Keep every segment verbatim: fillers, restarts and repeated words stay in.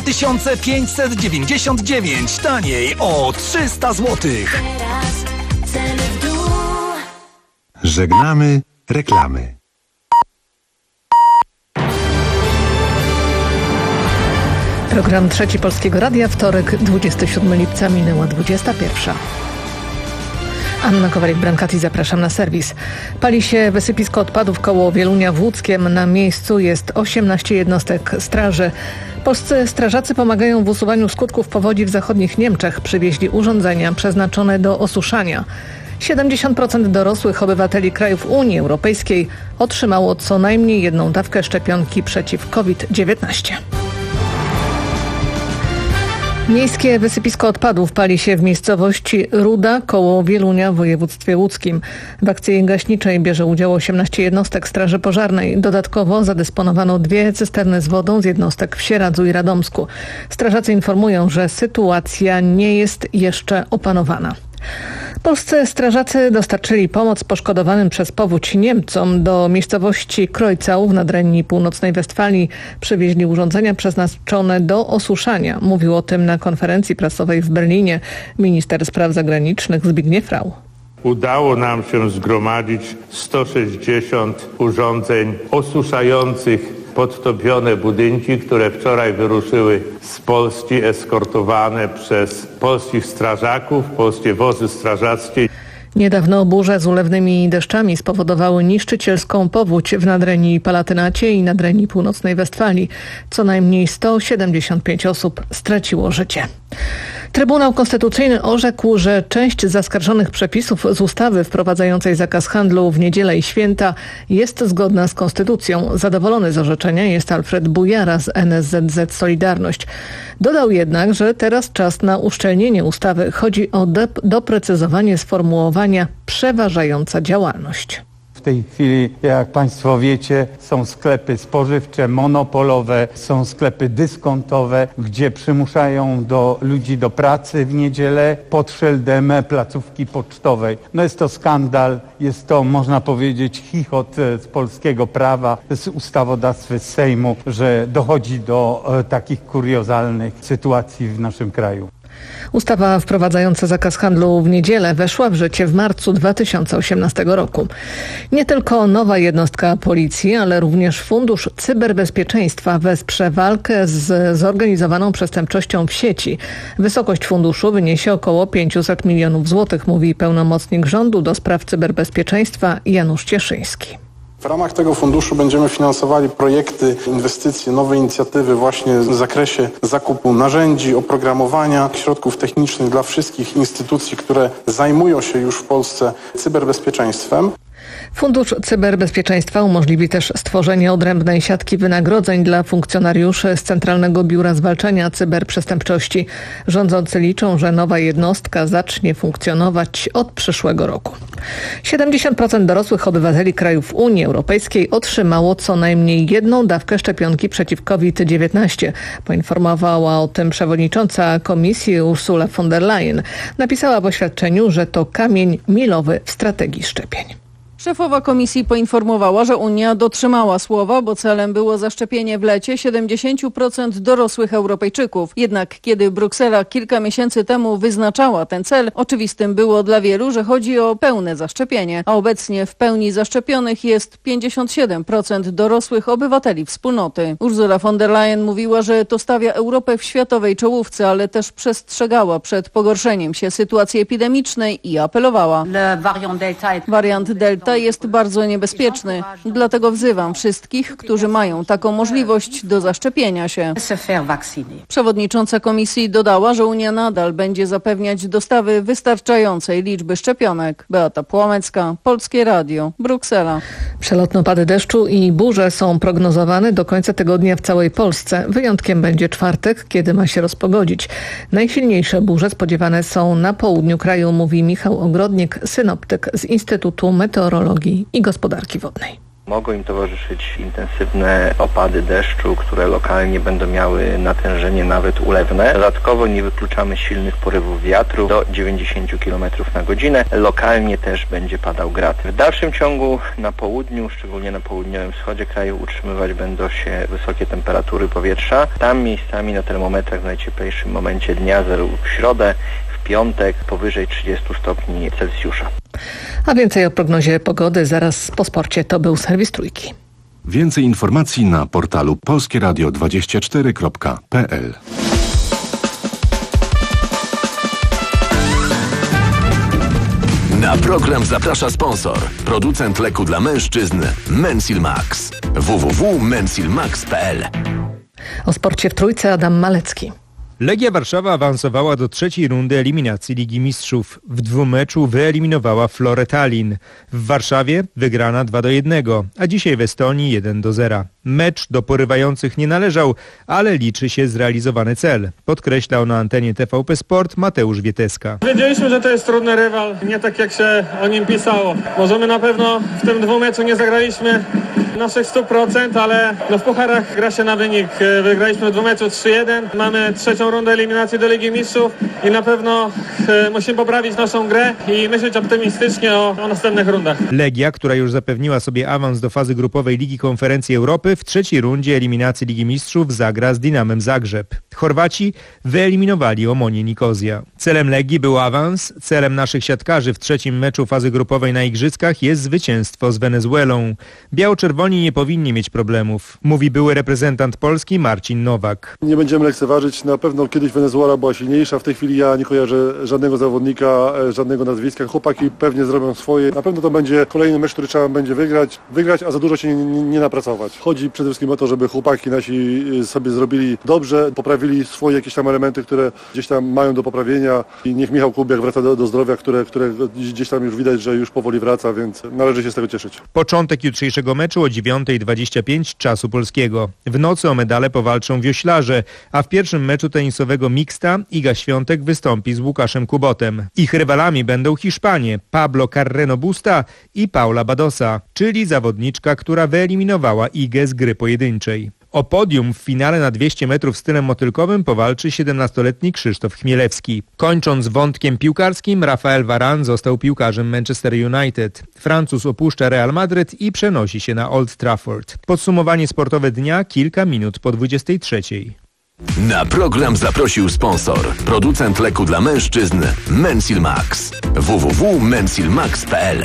tysiące pięćset dziewięćdziesiąt dziewięć. Taniej o trzysta złotych. Żegnamy reklamy. Program Trzeci Polskiego Radia, wtorek, dwudziestego siódmego lipca, minęła dwudziesta pierwsza. Anna Kowalik-Brankati, zapraszam na serwis. Pali się wysypisko odpadów koło Wielunia w Łódzkiem. Na miejscu jest osiemnaście jednostek straży. Polscy strażacy pomagają w usuwaniu skutków powodzi w zachodnich Niemczech. Przywieźli urządzenia przeznaczone do osuszania. siedemdziesiąt procent dorosłych obywateli krajów Unii Europejskiej otrzymało co najmniej jedną dawkę szczepionki przeciw COVID dziewiętnaście. Miejskie wysypisko odpadów pali się w miejscowości Ruda koło Wielunia w województwie łódzkim. W akcji gaśniczej bierze udział osiemnaście jednostek straży pożarnej. Dodatkowo zadysponowano dwie cysterny z wodą z jednostek w Sieradzu i Radomsku. Strażacy informują, że sytuacja nie jest jeszcze opanowana. Polscy strażacy dostarczyli pomoc poszkodowanym przez powódź Niemcom. Do miejscowości Krojcał w nadrenii północnej Westfalii przywieźli urządzenia przeznaczone do osuszania. Mówił o tym na konferencji prasowej w Berlinie minister spraw zagranicznych Zbigniew Rau. Udało nam się zgromadzić sto sześćdziesiąt urządzeń osuszających podtopione budynki, które wczoraj wyruszyły z Polski, eskortowane przez polskich strażaków, polskie wozy strażackie. Niedawno burze z ulewnymi deszczami spowodowały niszczycielską powódź w Nadrenii Palatynacie i Nadrenii Północnej Westfalii. Co najmniej sto siedemdziesiąt pięć osób straciło życie. Trybunał Konstytucyjny orzekł, że część zaskarżonych przepisów z ustawy wprowadzającej zakaz handlu w niedzielę i święta jest zgodna z Konstytucją. Zadowolony z orzeczenia jest Alfred Bujara z N S Z Z Solidarność. Dodał jednak, że teraz czas na uszczelnienie ustawy. Chodzi o dep- doprecyzowanie sformułowania przeważająca działalność. W tej chwili, jak Państwo wiecie, są sklepy spożywcze, monopolowe, są sklepy dyskontowe, gdzie przymuszają do ludzi do pracy w niedzielę pod szyldem placówki pocztowej. No jest to skandal, jest to, można powiedzieć, chichot z polskiego prawa, z ustawodawstwa z Sejmu, że dochodzi do e, takich kuriozalnych sytuacji w naszym kraju. Ustawa wprowadzająca zakaz handlu w niedzielę weszła w życie w marcu dwa tysiące osiemnastego roku. Nie tylko nowa jednostka policji, ale również Fundusz Cyberbezpieczeństwa wesprze walkę z zorganizowaną przestępczością w sieci. Wysokość funduszu wyniesie około pięćset milionów złotych, mówi pełnomocnik rządu do spraw cyberbezpieczeństwa Janusz Cieszyński. W ramach tego funduszu będziemy finansowali projekty, inwestycje, nowe inicjatywy właśnie w zakresie zakupu narzędzi, oprogramowania, środków technicznych dla wszystkich instytucji, które zajmują się już w Polsce cyberbezpieczeństwem. Fundusz Cyberbezpieczeństwa umożliwi też stworzenie odrębnej siatki wynagrodzeń dla funkcjonariuszy z Centralnego Biura Zwalczania Cyberprzestępczości. Rządzący liczą, że nowa jednostka zacznie funkcjonować od przyszłego roku. siedemdziesiąt procent dorosłych obywateli krajów Unii Europejskiej otrzymało co najmniej jedną dawkę szczepionki przeciw COVID dziewiętnaście. Poinformowała o tym przewodnicząca Komisji Ursula von der Leyen. Napisała w oświadczeniu, że to kamień milowy w strategii szczepień. Szefowa komisji poinformowała, że Unia dotrzymała słowa, bo celem było zaszczepienie w lecie siedemdziesiąt procent dorosłych Europejczyków. Jednak kiedy Bruksela kilka miesięcy temu wyznaczała ten cel, oczywistym było dla wielu, że chodzi o pełne zaszczepienie, a obecnie w pełni zaszczepionych jest pięćdziesiąt siedem procent dorosłych obywateli wspólnoty. Ursula von der Leyen mówiła, że to stawia Europę w światowej czołówce, ale też przestrzegała przed pogorszeniem się sytuacji epidemicznej i apelowała. Wariant Delta jest bardzo niebezpieczny, dlatego wzywam wszystkich, którzy mają taką możliwość do zaszczepienia się. Przewodnicząca komisji dodała, że Unia nadal będzie zapewniać dostawy wystarczającej liczby szczepionek. Beata Płomecka, Polskie Radio, Bruksela. Przelotne opady deszczu i burze są prognozowane do końca tygodnia w całej Polsce. Wyjątkiem będzie czwartek, kiedy ma się rozpogodzić. Najsilniejsze burze spodziewane są na południu kraju, mówi Michał Ogrodnik, synoptyk z Instytutu Meteorologii i Gospodarki Wodnej. Mogą im towarzyszyć intensywne opady deszczu, które lokalnie będą miały natężenie nawet ulewne. Dodatkowo nie wykluczamy silnych porywów wiatru do dziewięćdziesiąt kilometrów na godzinę. Lokalnie też będzie padał grad. W dalszym ciągu na południu, szczególnie na południowym wschodzie kraju, utrzymywać będą się wysokie temperatury powietrza. Tam miejscami na termometrach w najcieplejszym momencie dnia, w środę, w piątek powyżej trzydzieści stopni Celsjusza. A więcej o prognozie pogody zaraz po sporcie. To był serwis Trójki. Więcej informacji na portalu polskie radio dwadzieścia cztery kropka p l. Na program zaprasza sponsor. Producent leku dla mężczyzn Mensil Max. w w w kropka mensil max kropka p l. O sporcie w Trójce Adam Malecki. Legia Warszawa awansowała do trzeciej rundy eliminacji Ligi Mistrzów. W dwumeczu wyeliminowała Florę Tallin. W Warszawie wygrana dwa do jednego, a dzisiaj w Estonii jeden do zera. Mecz do porywających nie należał, ale liczy się zrealizowany cel. Podkreślał na antenie T V P Sport Mateusz Wieteska. Wiedzieliśmy, że to jest trudny rywal, nie tak jak się o nim pisało. Możemy na pewno w tym dwumeczu nie zagraliśmy naszych stu procent, ale no w pucharach gra się na wynik. Wygraliśmy w dwumeczu trzy jeden, mamy trzecią rundę eliminacji do Ligi Mistrzów i na pewno e, musimy poprawić naszą grę i myśleć optymistycznie o, o następnych rundach. Legia, która już zapewniła sobie awans do fazy grupowej Ligi Konferencji Europy, w trzeciej rundzie eliminacji Ligi Mistrzów zagra z Dinamem Zagrzeb. Chorwaci wyeliminowali Omonię Nikozja. Celem Legii był awans, celem naszych siatkarzy w trzecim meczu fazy grupowej na Igrzyskach jest zwycięstwo z Wenezuelą. Biało-czerwoni nie powinni mieć problemów, mówi były reprezentant Polski Marcin Nowak. Nie będziemy lekceważyć, na pewno kiedyś Wenezuela była silniejsza, w tej chwili ja nie kojarzę żadnego zawodnika, żadnego nazwiska. Chłopaki pewnie zrobią swoje. Na pewno to będzie kolejny mecz, który trzeba będzie wygrać, wygrać, a za dużo się nie, nie, nie napracować. Chodzi przede wszystkim o to, żeby chłopaki nasi sobie zrobili dobrze, poprawili swoje jakieś tam elementy, które gdzieś tam mają do poprawienia i niech Michał Kubiak wraca do, do zdrowia, które, które gdzieś tam już widać, że już powoli wraca, więc należy się z tego cieszyć. Początek jutrzejszego meczu o dziewiąta dwadzieścia pięć czasu polskiego. W nocy o medale powalczą wioślarze, a w pierwszym meczu tenisowego mixta Iga Świątek wystąpi z Łukaszem Kubotem. Ich rywalami będą Hiszpanie Pablo Carreno Busta i Paula Badosa, czyli zawodniczka, która wyeliminowała Igę z gry pojedynczej. O podium w finale na dwieście metrów stylem motylkowym powalczy siedemnastoletni Krzysztof Chmielewski. Kończąc wątkiem piłkarskim, Rafael Varane został piłkarzem Manchester United. Francuz opuszcza Real Madryt i przenosi się na Old Trafford. Podsumowanie sportowe dnia kilka minut po dwudziestej trzeciej. Na program zaprosił sponsor. Producent leku dla mężczyzn Mensil Max. w w w kropka mensil max kropka p l.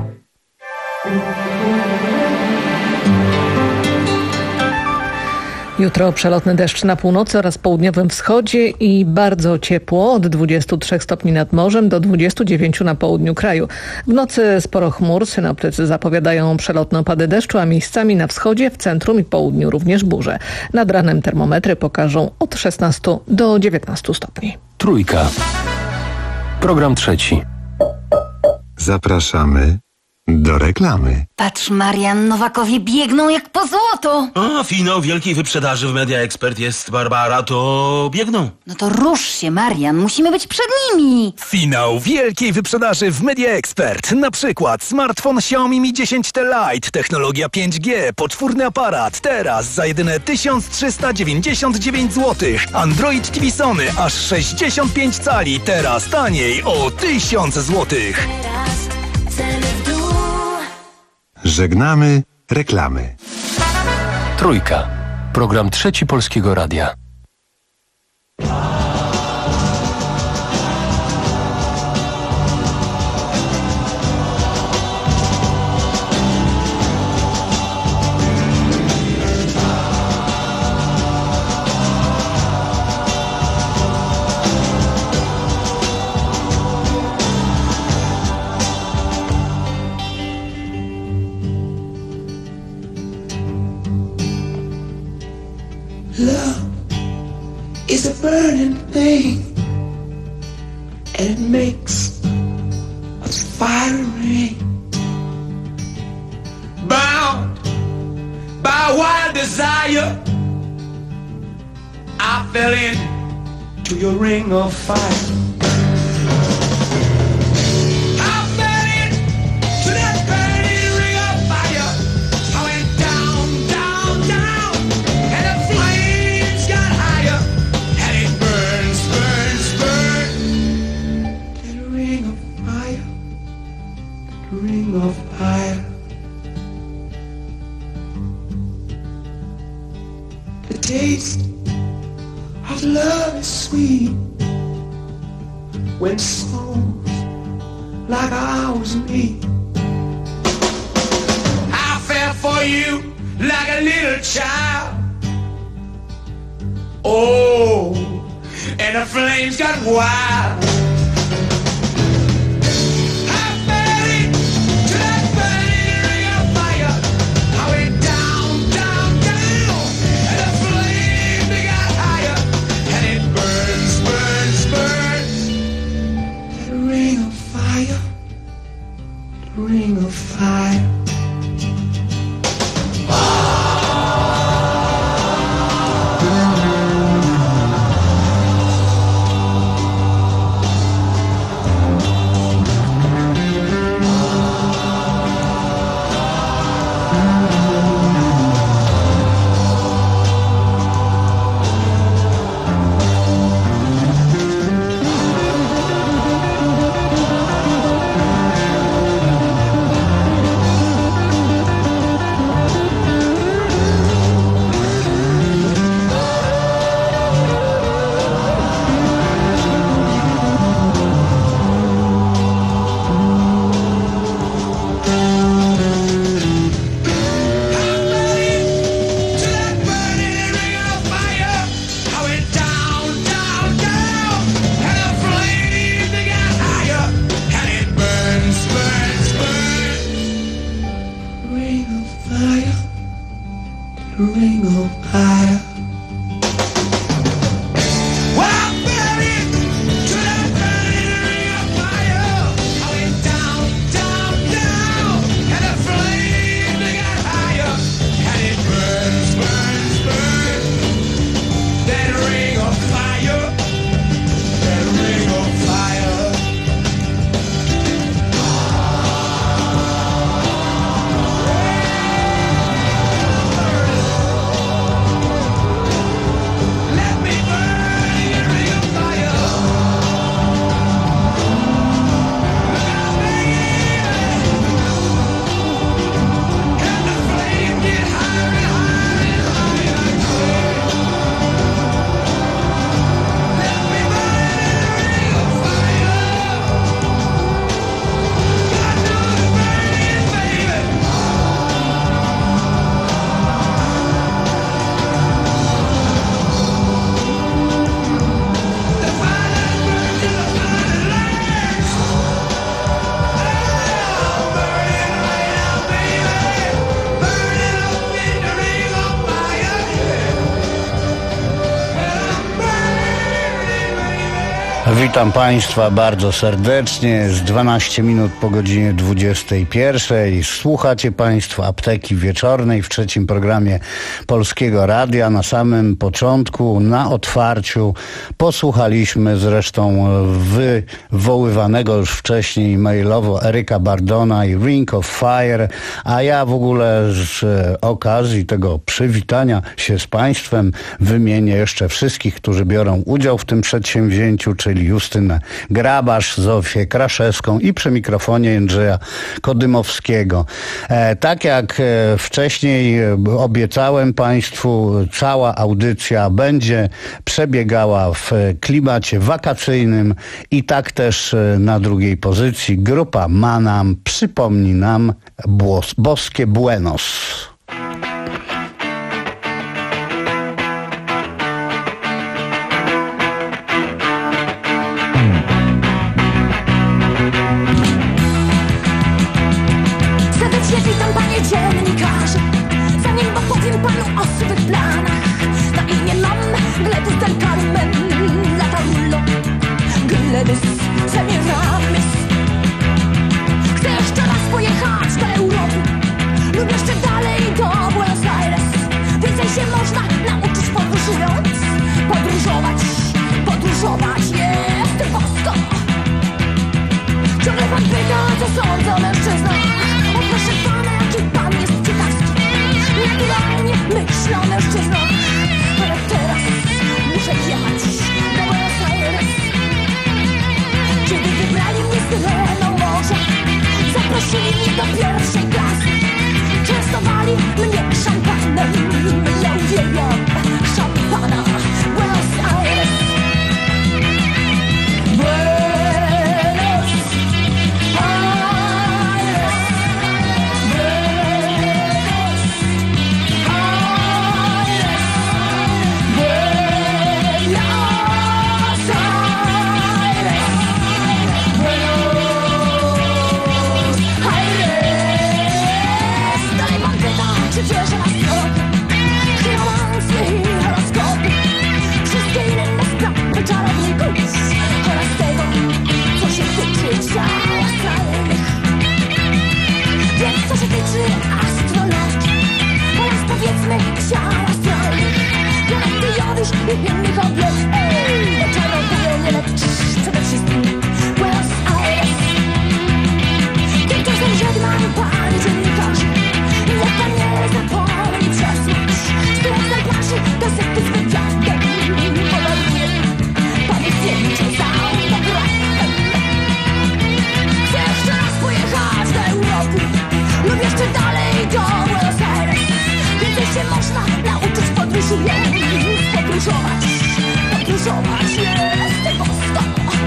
Jutro przelotny deszcz na północy oraz południowym wschodzie i bardzo ciepło od dwudziestu trzech stopni nad morzem do dwudziestu dziewięciu na południu kraju. W nocy sporo chmur, synoptycy zapowiadają przelotne opady deszczu, a miejscami na wschodzie, w centrum i południu również burze. Nad ranem termometry pokażą od szesnastu do dziewiętnastu stopni. Trójka. Program trzeci. Zapraszamy do reklamy. Patrz, Marian, Nowakowie biegną jak po złoto. A, finał wielkiej wyprzedaży w Media Expert jest, Barbara, to biegną. No to rusz się, Marian, musimy być przed nimi. Finał wielkiej wyprzedaży w Media Expert. Na przykład smartfon Xiaomi Mi dziesięć T Lite, technologia pięć G, poczwórny aparat, teraz za jedyne tysiąc trzysta dziewięćdziesiąt dziewięć złotych. Android T V Sony aż sześćdziesiąt pięć cali, teraz taniej o tysiąc złotych. Żegnamy reklamy. Trójka. Program trzeci Polskiego Radia. Love is a burning thing, and it makes us fire ring. Bound by wild desire, I fell into your ring of fire. I fell into that burning ring of fire. I love is sweet when songs like ours meet. I fell for you like a little child. Oh, and the flames got wild. Ring of fire. Witam Państwa bardzo serdecznie. Jest dwanaście minut po godzinie dwudziestej pierwszej. Słuchacie Państwo Apteki Wieczornej w trzecim programie Polskiego Radia. Na samym początku, na otwarciu posłuchaliśmy zresztą wywoływanego już wcześniej mailowo Eryka Bardona i Ring of Fire, a ja w ogóle z okazji tego przywitania się z Państwem wymienię jeszcze wszystkich, którzy biorą udział w tym przedsięwzięciu, czyli Justynę Grabasz, Zofię Kraszewską i przy mikrofonie Jędrzeja Kodymowskiego. E, tak jak e, wcześniej obiecałem Państwu, cała audycja będzie przebiegała w klimacie wakacyjnym i tak też e, na drugiej pozycji grupa Manam przypomni nam błos, boskie Buenos. Chcę jeszcze raz pojechać do Europy lub jeszcze dalej do Buenos Aires. Więcej się można nauczyć podróżując. Podróżować, podróżować jest bosko. Ciągle pan pyta, co sądzę o mężczyznach. O proszę pana, jaki pan jest ciekawski. Naturalnie myślę o mężczyznach. Ale teraz muszę jechać do Buenos Aires. Kiedy wybrali mnie z Tyleną morza, zaprosili mnie do pierwszej klasy. Częstowali mnie szampanem, ja uwielbiam szampana. Buenos Aires. Zobacz, jest tego sto.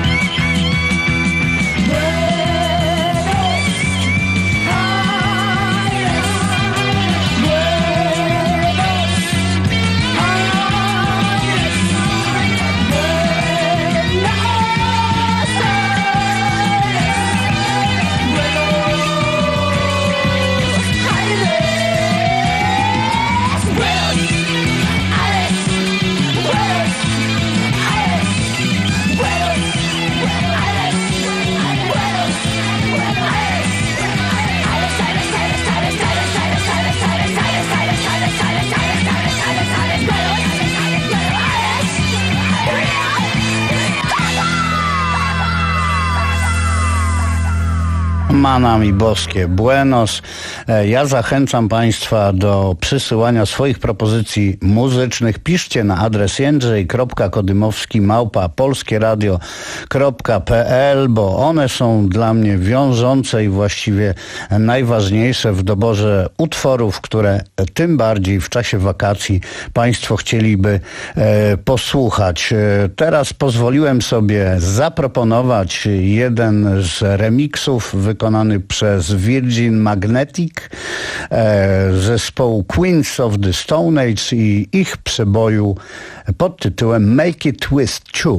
Mana mi boskie Buenos. Ja zachęcam Państwa do przysyłania swoich propozycji muzycznych. Piszcie na adres jędrzej kropka kodymowski małpa polskieradio kropka pe el, bo one są dla mnie wiążące i właściwie najważniejsze w doborze utworów, które tym bardziej w czasie wakacji Państwo chcieliby e, posłuchać. E, teraz pozwoliłem sobie zaproponować jeden z remiksów wykonany przez Virgin Magnetic, e, zespołu Queens of the Stone Age i ich przeboju pod tytułem Make It Twist Two.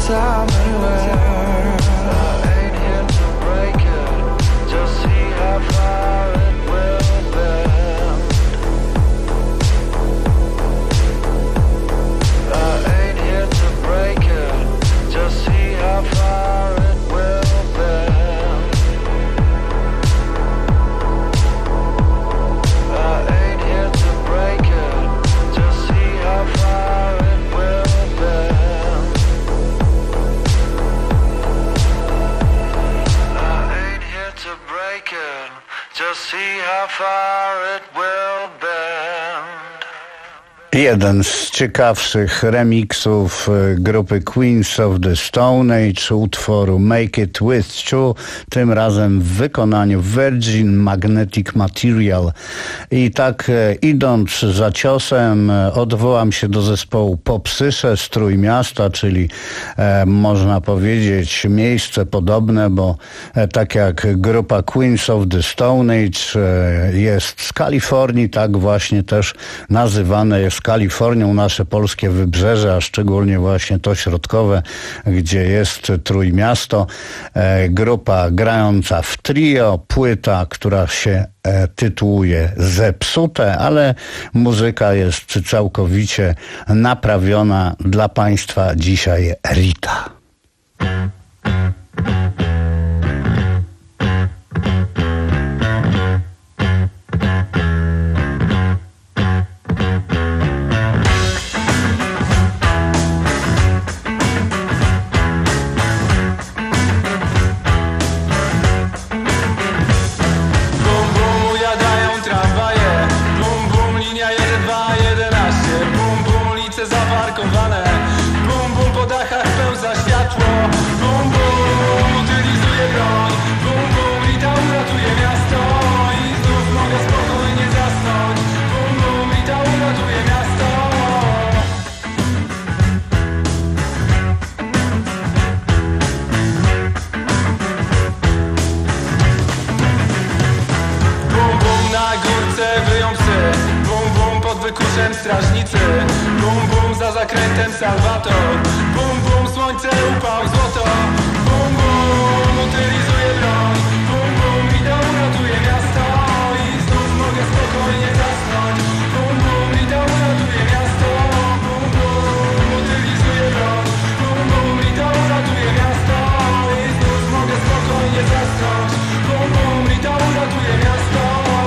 tell me where. I ain't here to break it, just see how far it will bend. I ain't here to break it, just see how far it will bend. I ain't here to break it, just see how far it will bend. I ain't here to break it, just see how far it will bend. Jeden z ciekawszych remiksów grupy Queens of the Stone Age utworu Make It With You, tym razem w wykonaniu Virgin Magnetic Material. I tak idąc za ciosem odwołam się do zespołu Popsysze z Trójmiasta, czyli e, można powiedzieć miejsce podobne, bo e, tak jak grupa Queens of the Stone Age e, jest z Kalifornii, tak właśnie też nazywane jest Kalifornią nasze polskie wybrzeże, a szczególnie właśnie to środkowe, gdzie jest Trójmiasto. E, grupa grająca w trio, płyta, która się e, tytułuje Zepsute, ale muzyka jest całkowicie naprawiona. Dla Państwa dzisiaj Rita. Strażnicy, bum bum za zakrętem Salvator, bum bum słońce, upał, złoto, bum bum utylizuje broń, bum bum i to uratuje miasto i znów mogę spokojnie zasnąć, bum bum i to uratuje miasto, bum bum utylizuje broń, bum bum i to uratuje miasto i znów mogę spokojnie zasnąć, bum bum i to uratuje miasto.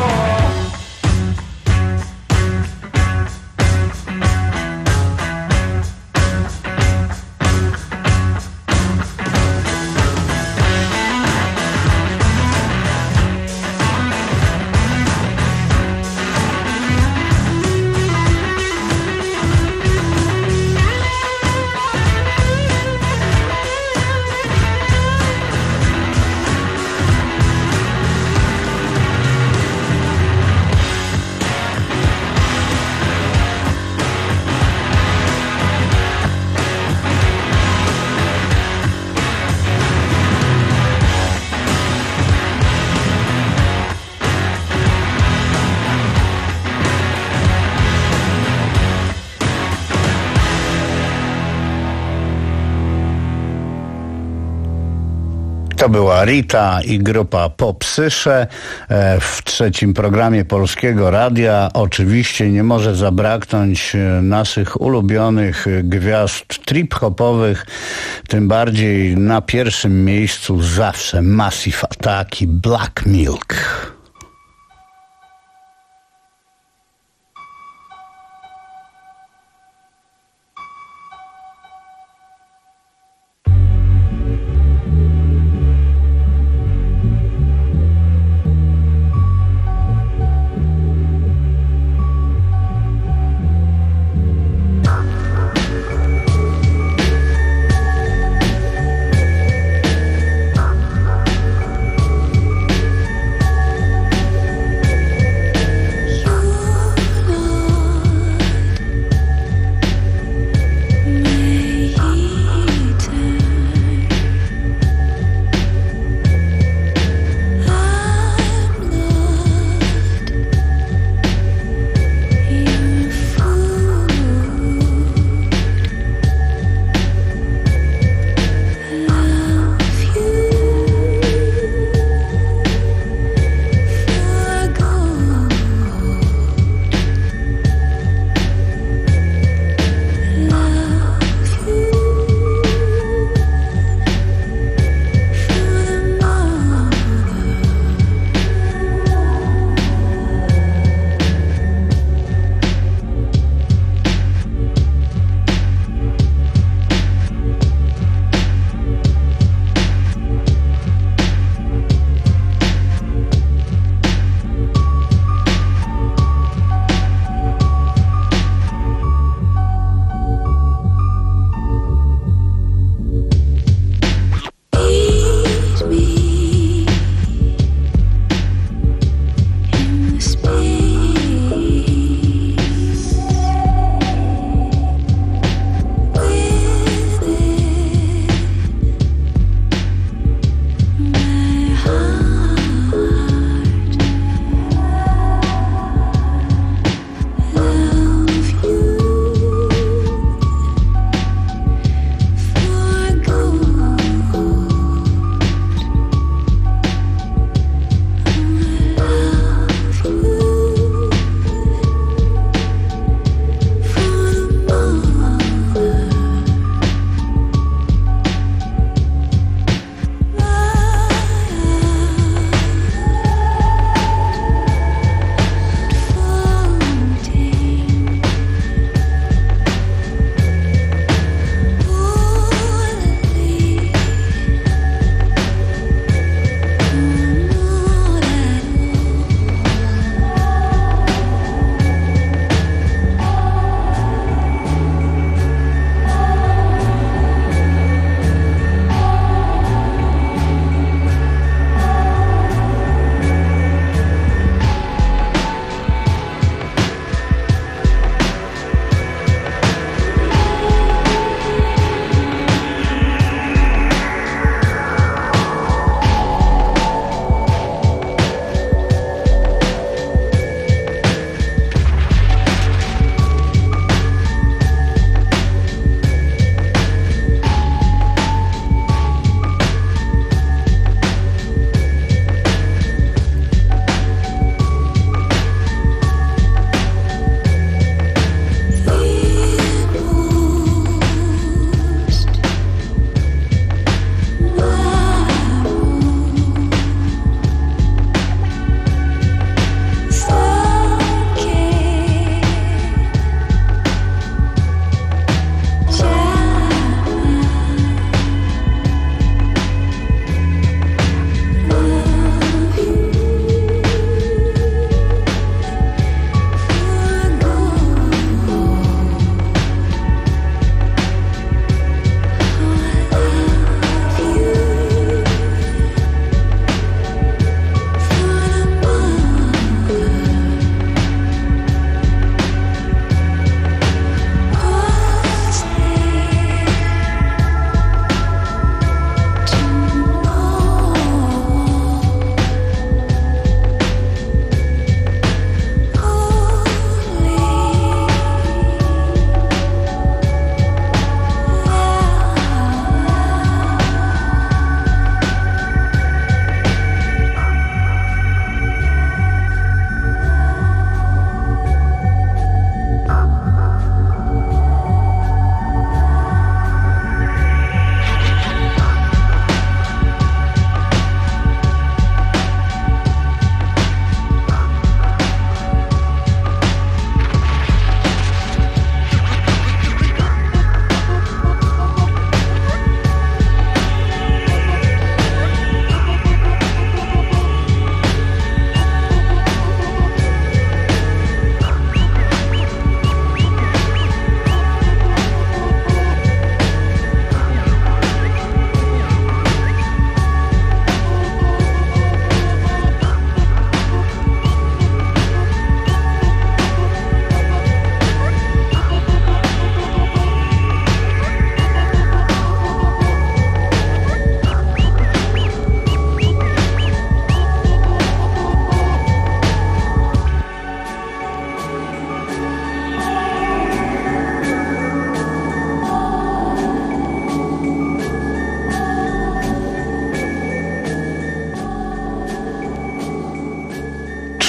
To była Rita i grupa Popsysze w trzecim programie Polskiego Radia. Oczywiście nie może zabraknąć naszych ulubionych gwiazd trip-hopowych, tym bardziej na pierwszym miejscu zawsze Massive Attack i Black Milk.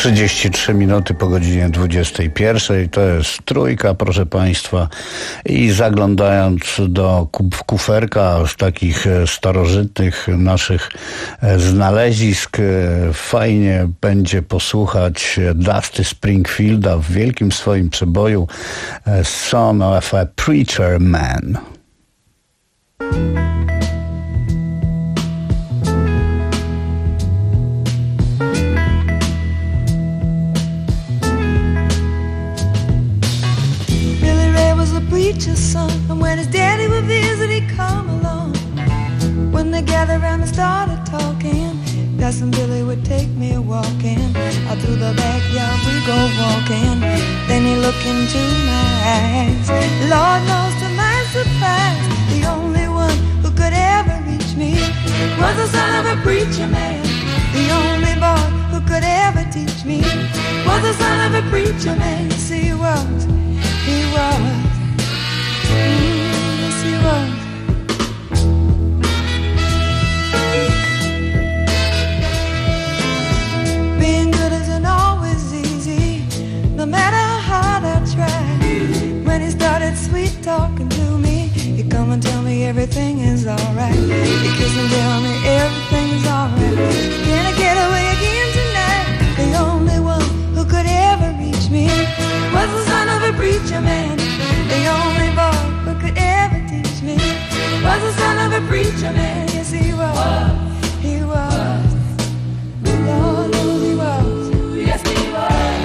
trzydzieści trzy minuty po godzinie dwudziestej pierwszej. To jest trójka, proszę Państwa. I zaglądając do kuferka z takich starożytnych naszych znalezisk, fajnie będzie posłuchać Dusty Springfielda w wielkim swoim przeboju Son of a Preacher Man. Preacher's son, and when his daddy would visit, he'd come along. When they gathered around and started talking, Cousin Billy would take me walking. Out through the backyard we go walking. Then he looked into my eyes. Lord knows to my surprise, the only one who could ever reach me was the son of a preacher man. The only boy who could ever teach me was the son of a preacher man. Yes, he was, he was. Yes, he was. Being good isn't always easy, no matter how hard I try. When he started sweet talking to me, he'd come and tell me everything is alright. He'd kiss and tell me everything is alright. Can I get away again tonight? The only one who could ever reach me was the son of a preacher man. The only boy who could ever teach me was the son of a preacher man. Yes, he was. He was. Lord knows he was. Yes, he was.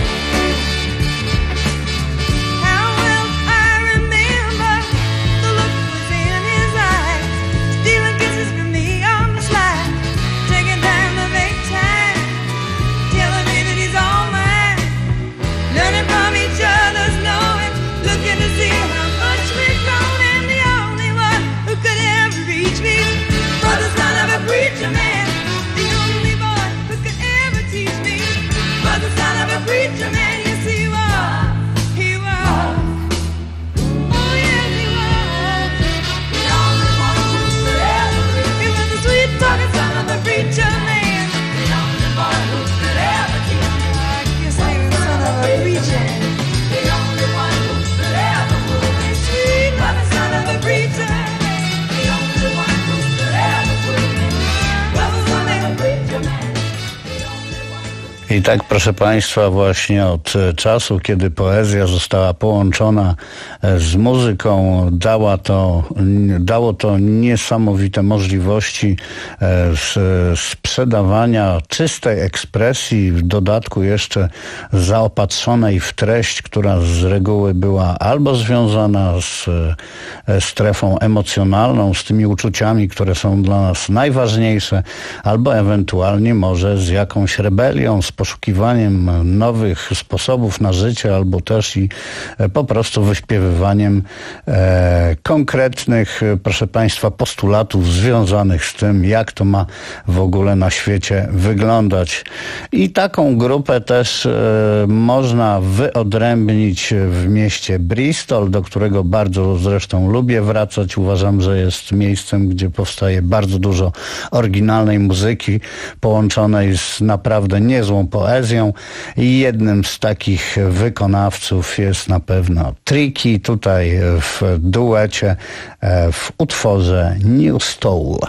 How well I remember the look was in his eyes, stealing kisses from me on the slide, taking time to make time, telling me that he's all mine, learning from each other's knowing, looking to see how much we've grown, and the only one who could ever reach me was the son of a preacher man. The only boy who could ever teach me was the son of a preacher man. Yes, he was. He was. Oh, yes, he was. The only one who could ever reach me. He was the sweet talking son of a preacher man. The only boy who could ever teach me. I guess he was the son of a preacher. The only one who could ever move me sweet was the son of a preacher. The only one who could ever move me was the son of a preacher man. I tak, proszę Państwa, właśnie od czasu, kiedy poezja została połączona z muzyką, dała to, dało to niesamowite możliwości sprzedawania czystej ekspresji, w dodatku jeszcze zaopatrzonej w treść, która z reguły była albo związana z strefą emocjonalną, z tymi uczuciami, które są dla nas najważniejsze, albo ewentualnie może z jakąś rebelią, z poszukiwaniem nowych sposobów na życie, albo też i po prostu wyśpiewywaniem e, konkretnych, proszę Państwa, postulatów związanych z tym, jak to ma w ogóle na świecie wyglądać. I taką grupę też e, można wyodrębnić w mieście Bristol, do którego bardzo zresztą lubię wracać. Uważam, że jest miejscem, gdzie powstaje bardzo dużo oryginalnej muzyki połączonej z naprawdę niezłą poezją i jednym z takich wykonawców jest na pewno Tricky, tutaj w duecie w utworze New Stole.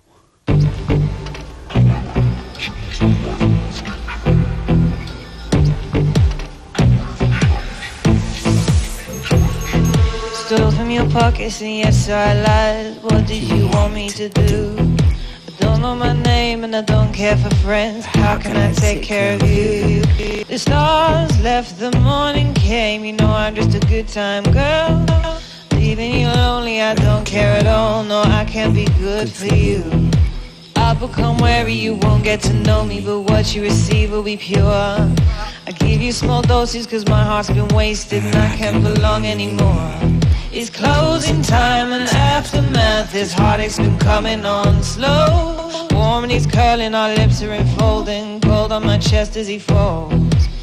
Stole from your pockets and yes I lied. What did you want me to do? Don't know my name and I don't care for friends. How can I take care of you? The stars left, the morning came. You know I'm just a good time girl. Leaving you lonely, I don't care at all. No, I can't be good for you. I'll become wary, you won't get to know me, but what you receive will be pure. I give you small doses cause my heart's been wasted and I can't belong anymore. It's closing time and aftermath. This heartache's been coming on slow. Warm and he's curling, our lips are enfolding. Cold on my chest as he falls.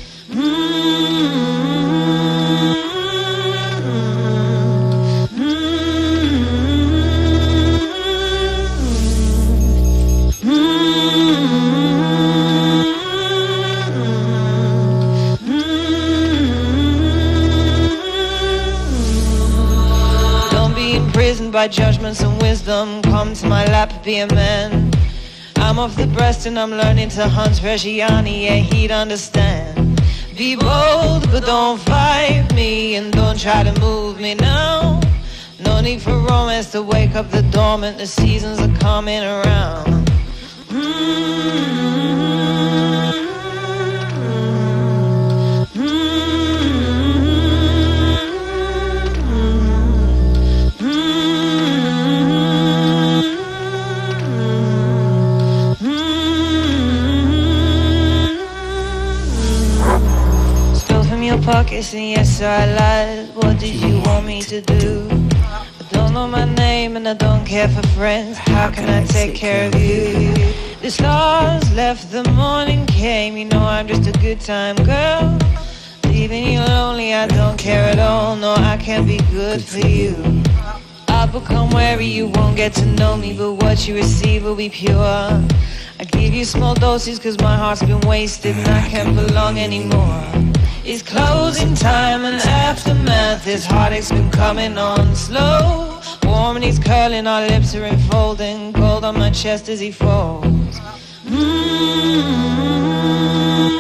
Mm-hmm. by judgments and wisdom. Come to my lap, be a man. I'm off the breast and I'm learning to hunt Reggiani, yeah, he'd understand. Be bold, but don't fight me, and don't try to move me now. No need for romance to wake up the dormant, the seasons are coming around. Mm-hmm. Pockets and yes sir I lied. What did you want me to do? I don't know my name and I don't care for friends. How can I take care of you? The stars left, the morning came. You know I'm just a good time girl. Leaving you lonely I don't care at all. No, I can't be good for you. I'll become wary, you won't get to know me, but what you receive will be pure. I give you small doses cause my heart's been wasted and I can't belong anymore. It's closing time and aftermath. This heartache's been coming on slow. Warm and he's curling, our lips are enfolding. Cold on my chest as he falls. Mm-hmm.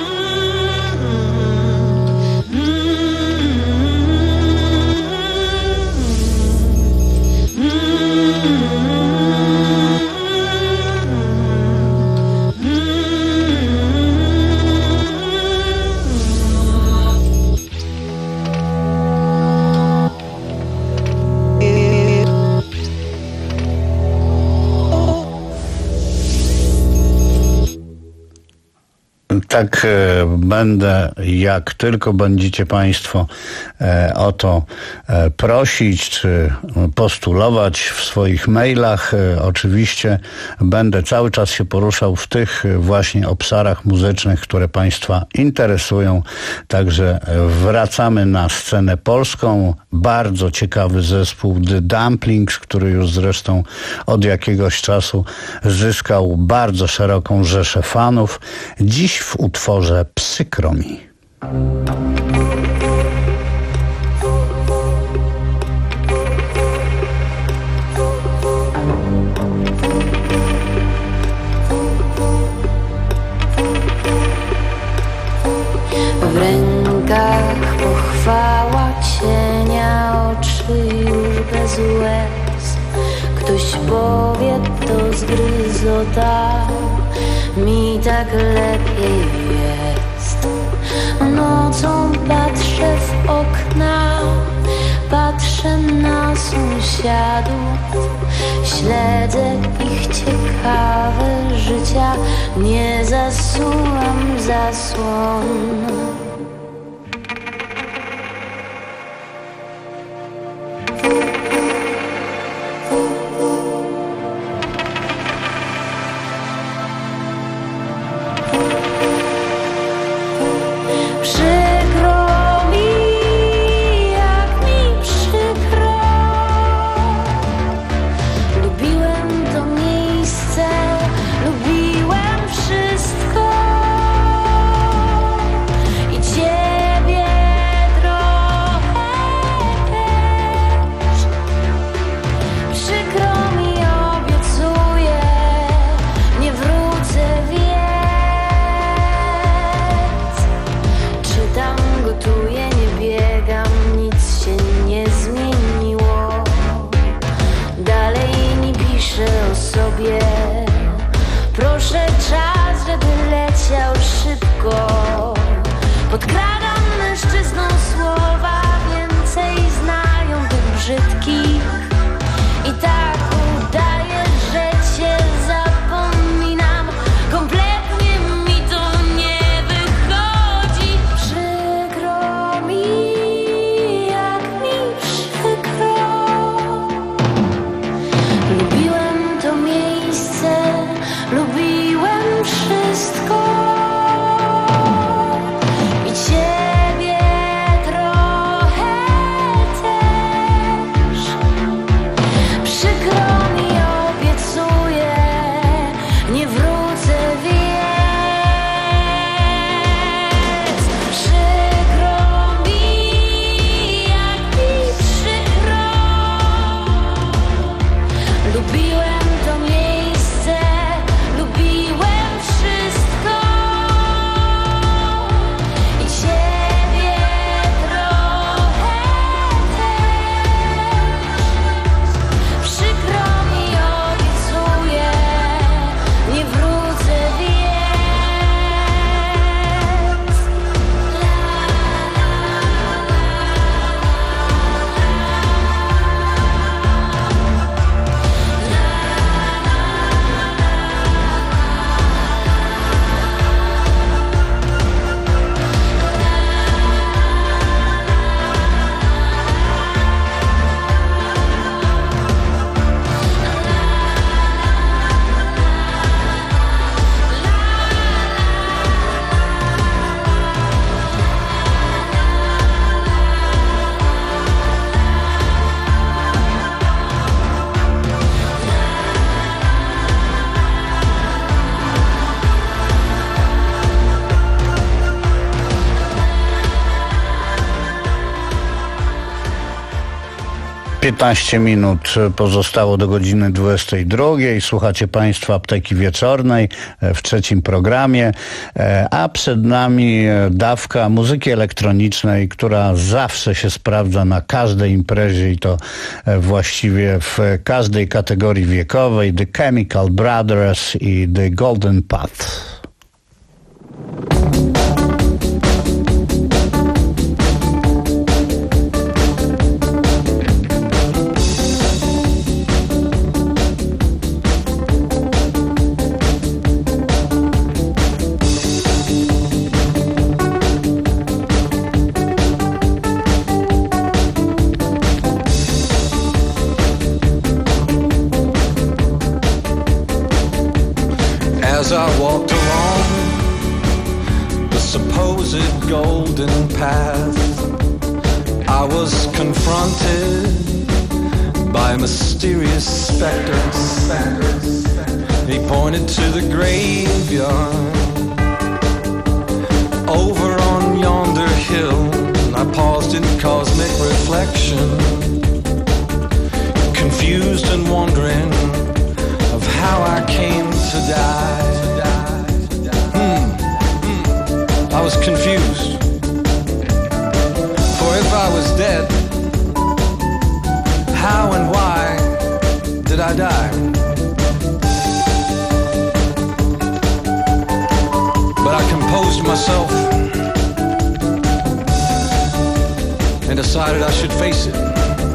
Tak będę, jak tylko będziecie Państwo o to prosić czy postulować w swoich mailach. Oczywiście będę cały czas się poruszał w tych właśnie obszarach muzycznych, które Państwa interesują. Także wracamy na scenę polską. Bardzo ciekawy zespół The Dumplings, który już zresztą od jakiegoś czasu zyskał bardzo szeroką rzeszę fanów. Dziś w utworze Przykro mi. W rękach pochwała cienia, oczy już bez łez. Ktoś powie, to zgryzota, mi tak lepiej jest. Nocą patrzę w okna, patrzę na sąsiadów, śledzę ich ciekawe życia, nie zasuwam zasłon. I piętnaście minut pozostało do godziny dwudziestej drugiej. Słuchacie Państwo Apteki Wieczornej w trzecim programie, a przed nami dawka muzyki elektronicznej, która zawsze się sprawdza na każdej imprezie i to właściwie w każdej kategorii wiekowej. The Chemical Brothers i The Golden Path. As I walked along the supposed golden path, I was confronted by a mysterious specter. He pointed to the graveyard over on yonder hill. I paused in cosmic reflection, confused and wondering of how I came to die. Hmm. I was confused. For if I was dead, how and why did I die? But I composed myself and decided I should face it.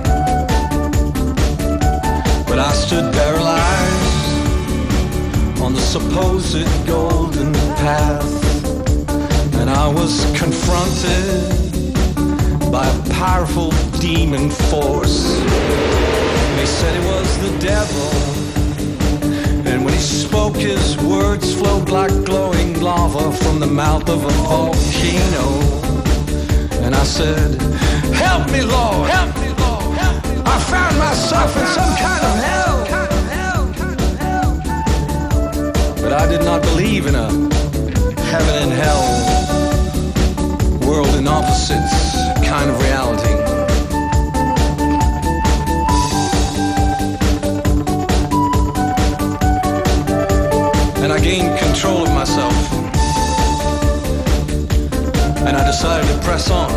But I stood paralyzed on the supposed golden path, and I was confronted by a powerful demon force. They said it was the devil, and when he spoke his words flowed like glowing lava from the mouth of a volcano. And I said, help me, Lord, help me, Lord, help me, Lord. I found myself in some kind of hell. But I did not believe in a heaven and hell, world in opposites kind of reality. And I gained control of myself, and I decided to press on.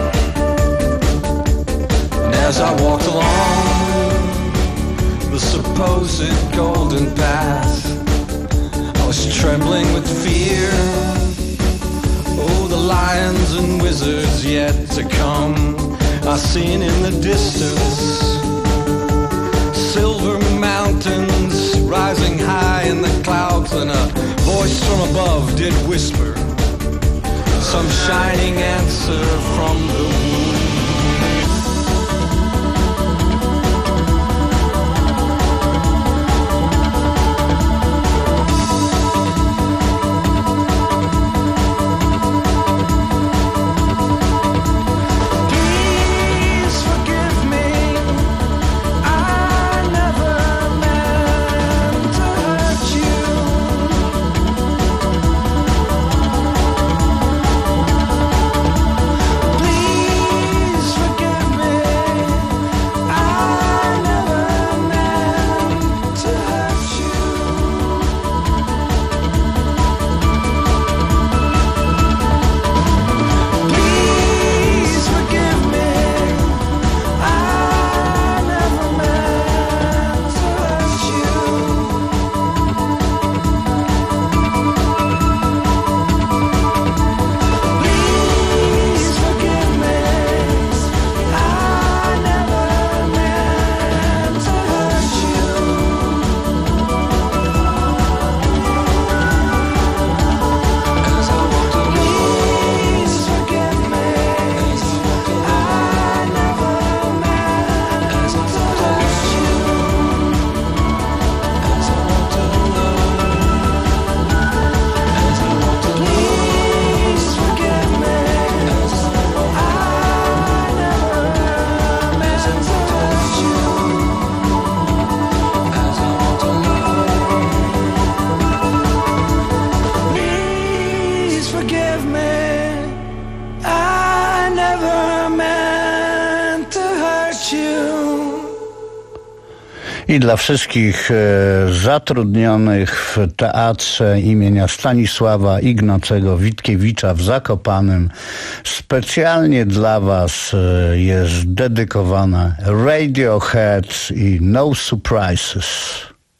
And as I walked along the supposed golden path, I was trembling with fear. Oh, the lions and wizards yet to come. I seen in the distance silver mountains rising high in the clouds, and a voice from above did whisper some shining answer from the moon. Please I dla wszystkich e, zatrudnionych w Teatrze imienia Stanisława Ignacego Witkiewicza w Zakopanem specjalnie dla was e, jest dedykowane Radiohead i No Surprises.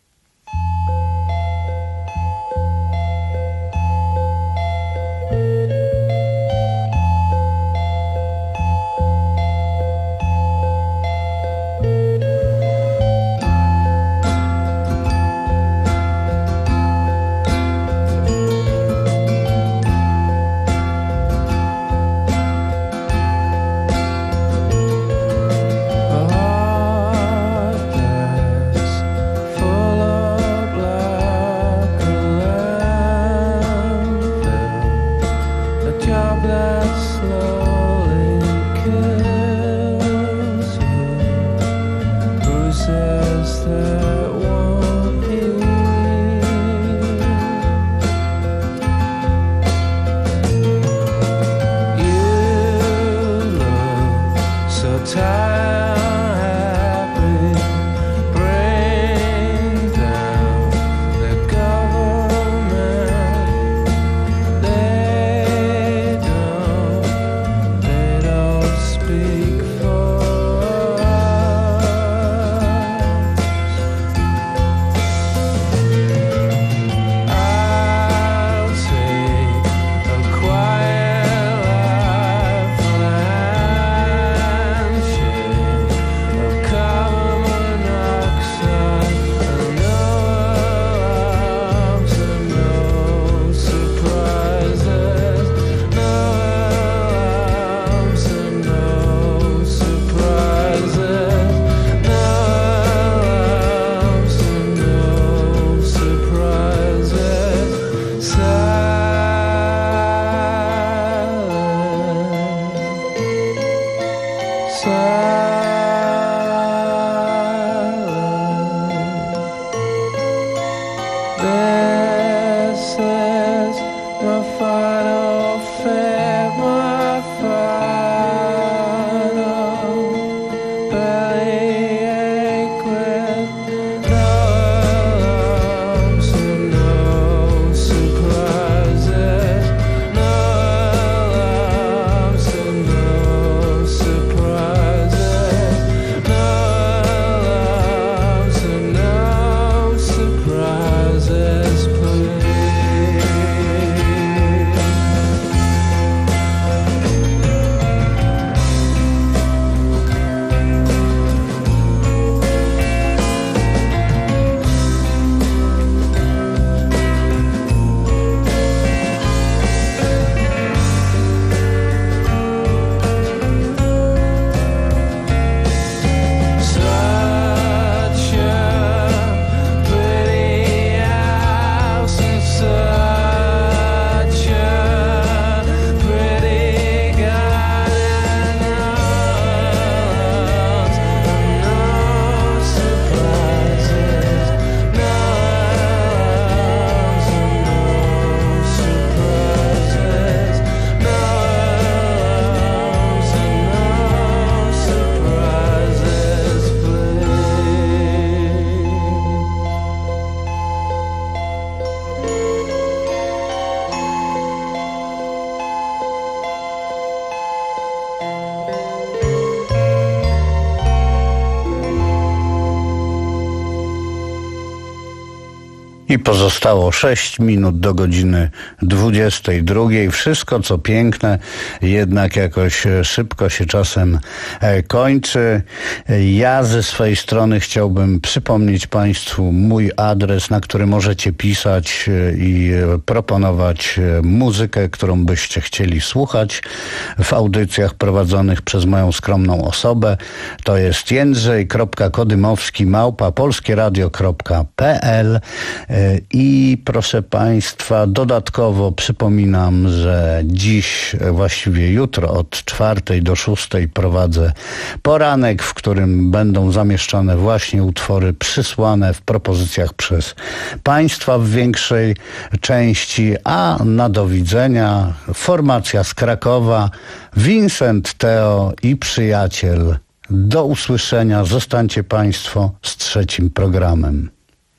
I pozostało sześć minut do godziny dwudziestej drugiej. Wszystko co piękne jednak jakoś szybko się czasem kończy. Ja ze swojej strony chciałbym przypomnieć Państwu mój adres, na który możecie pisać i proponować muzykę, którą byście chcieli słuchać w audycjach prowadzonych przez moją skromną osobę. To jest jędrzej kropka kodymowski małpa polskieradio kropka p l. I proszę Państwa, dodatkowo przypominam, że dziś, właściwie jutro od czwartej do szóstej prowadzę poranek, w którym będą zamieszczone właśnie utwory przysłane w propozycjach przez Państwa w większej części, a na do widzenia formacja z Krakowa, Vincent Teo i przyjaciel Do usłyszenia. Zostańcie Państwo z trzecim programem.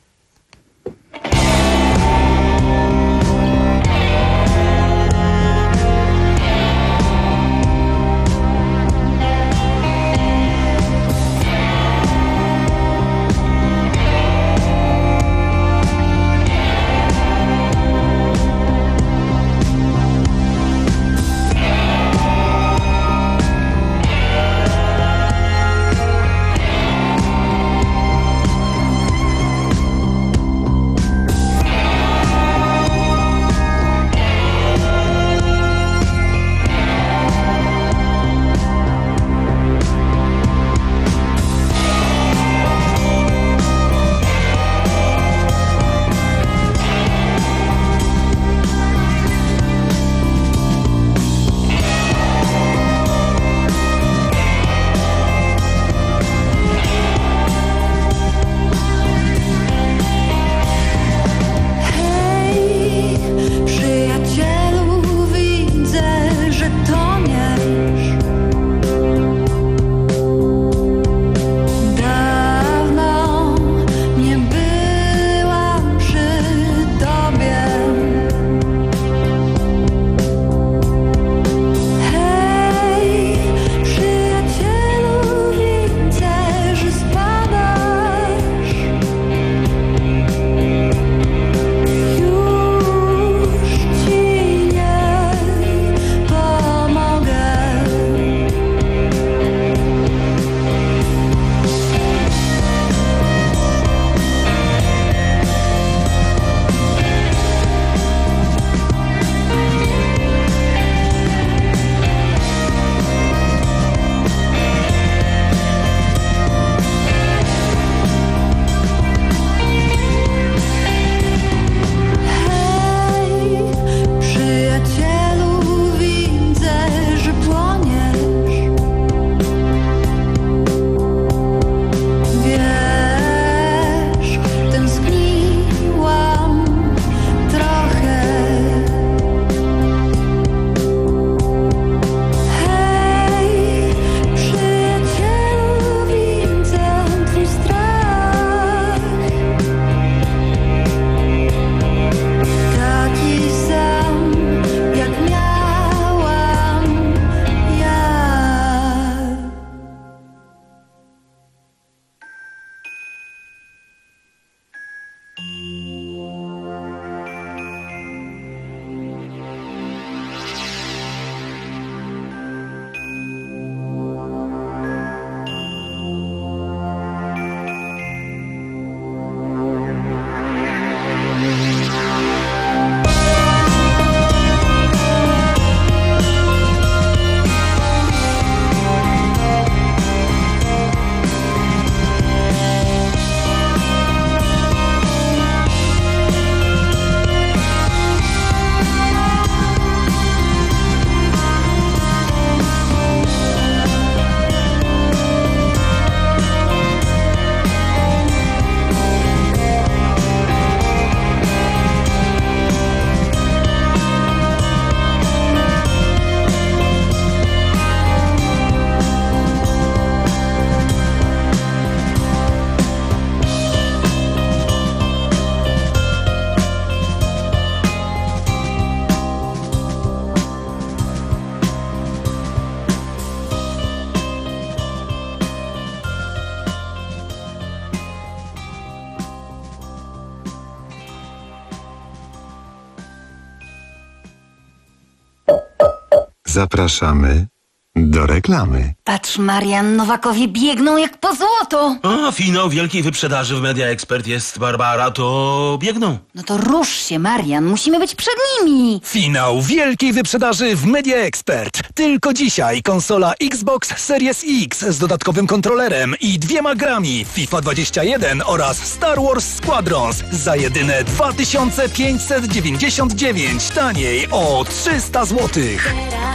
Zapraszamy do reklamy. Patrz, Marian, Nowakowie biegną jak po złoto. A, finał wielkiej wyprzedaży w Media Expert jest, Barbara, to biegną. No to rusz się, Marian, musimy być przed nimi. Finał wielkiej wyprzedaży w Media Expert. Tylko dzisiaj konsola Xbox Series X z dodatkowym kontrolerem i dwiema grami FIFA dwadzieścia jeden oraz Star Wars Squadrons za jedyne dwa tysiące pięćset dziewięćdziesiąt dziewięć, taniej o trzysta złotych.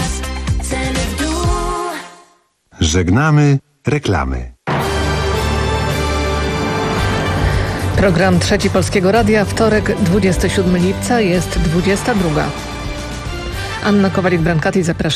Żegnamy reklamy. Program Trzeci Polskiego Radia, wtorek, dwudziestego siódmego lipca, jest dwudziesta druga. Anna Kowalik-Brankati, zapraszam.